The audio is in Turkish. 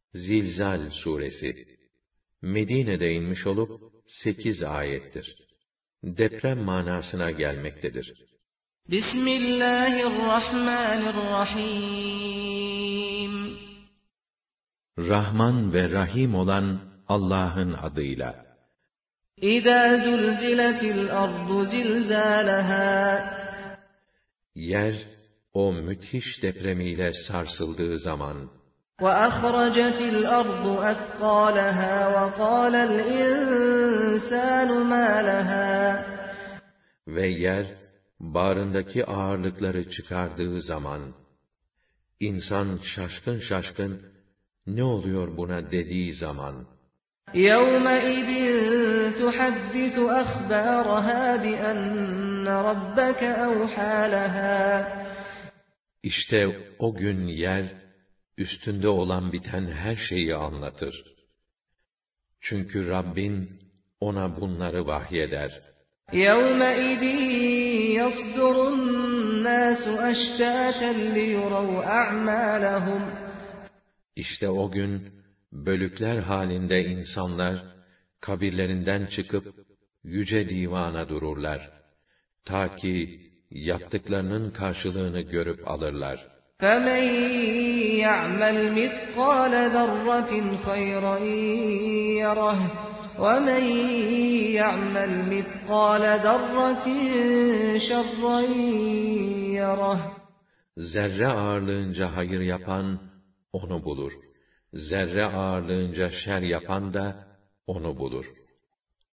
Zilzal suresi Medine'de inmiş olup 8 ayettir. Deprem manasına gelmektedir. Bismillahirrahmanirrahim. Rahman ve Rahim olan Allah'ın adıyla. İzâ zulziletil ardu zilzâlehâ. Yer, o müthiş depremiyle sarsıldığı zaman. وَأَخْرَجَتِ الْأَرْضُ أَثْقَالَهَا وَقَالَ الْإِنسَانُ مَا لَهَا. Ve yer, bağrındaki ağırlıkları çıkardığı zaman, insan şaşkın şaşkın, ne oluyor buna dediği zaman, يَوْمَئِذٍ تُحَدِّثُ أَخْبَارَهَا بِأَنَّ رَبَّكَ أَوْحَى لَهَا. İşte o gün yer, üstünde olan biten her şeyi anlatır. Çünkü Rabbin ona bunları vahyeder. يَوْمَئِذٍ يَصْدُرُ النَّاسُ أَشْتَاتًا لِيُرَوْا أَعْمَالَهُمْ. İşte o gün, bölükler halinde insanlar, kabirlerinden çıkıp, yüce divana dururlar. Ta ki, yaptıklarının karşılığını görüp alırlar. فَمَنْ يَعْمَلْ مِثْقَالَ ذَرَّةٍ خَيْرًا يَرَهُ وَمَنْ يَعْمَلْ مِثْقَالَ ذَرَّةٍ شَرًّا يَرَهُ. Zerre ağırlığınca hayır yapan, onu bulur. Zerre ağırlığınca şer yapan da, onu bulur.